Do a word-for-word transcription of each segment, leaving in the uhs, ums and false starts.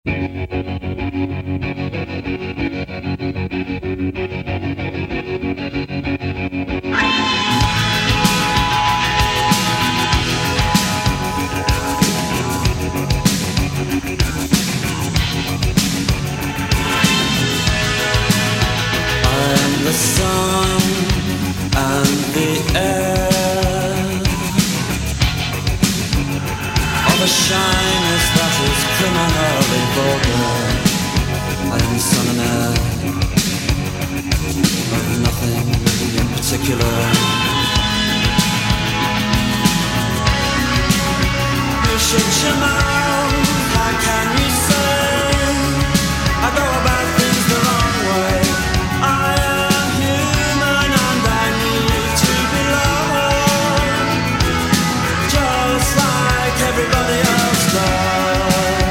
The sun and the air of a shyness that is criminally vulgar. I am the sun and air of nothing in particular. You shut your mouth, how can you say I go about things the wrong way? I everybody else does.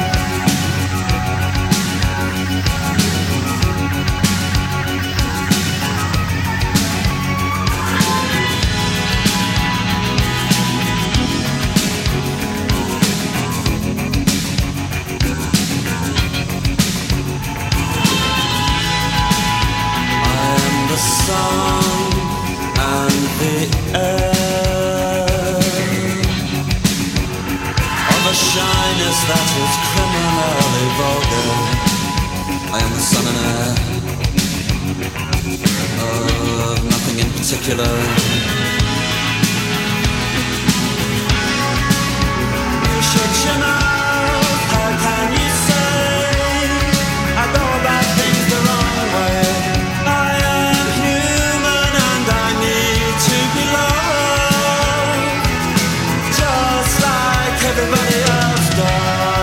I am the sun and the air of a shyness that is criminally vulgar. I am the sun and air of nothing in particular. You shut your mouth, how can you say I go about things the wrong way? I am human and I need to be loved, just like everybody else does.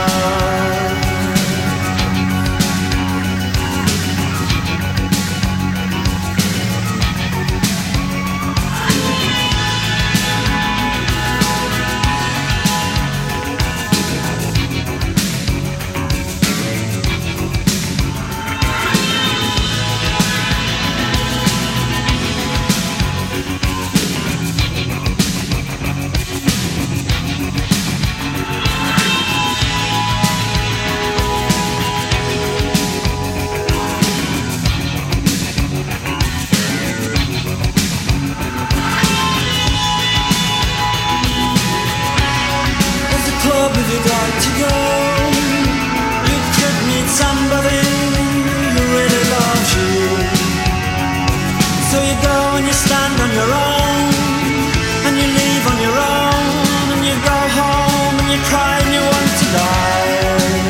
If you'd like to go, you could meet somebody who really loves you. So you go and you stand on your own, and you leave on your own, and you go home and you cry and you want to die.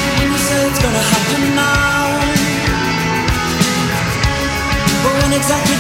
Exactly